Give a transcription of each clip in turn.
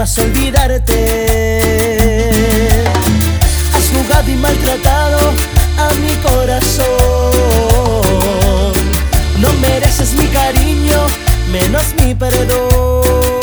más olvidarte. Has jugado y maltratado a mi corazón. No mereces mi cariño, menos mi perdón.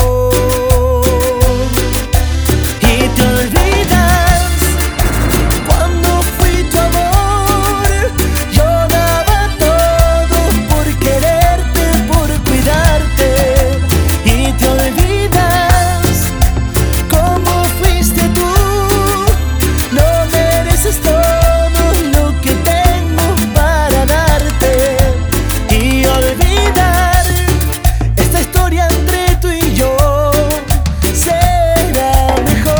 Y te olvidas cuando fui tu amor. Yo daba todo por quererte, por cuidarte. Y te olvidas cómo fuiste tú. No mereces todo lo que tengo para darte. Y olvidar esta historia entre tú y yo será mejor.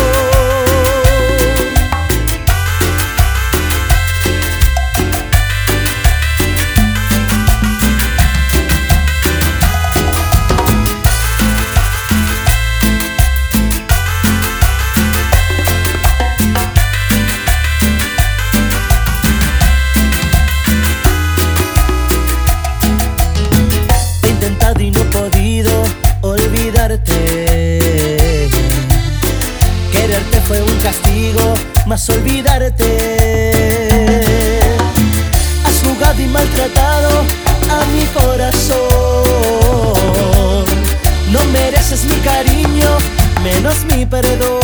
He intentado y no he podido olvidarte. Quererte fue un castigo, más olvidarte. Has jugado y maltratado a mi corazón. No mereces mi cariño, menos mi perdón.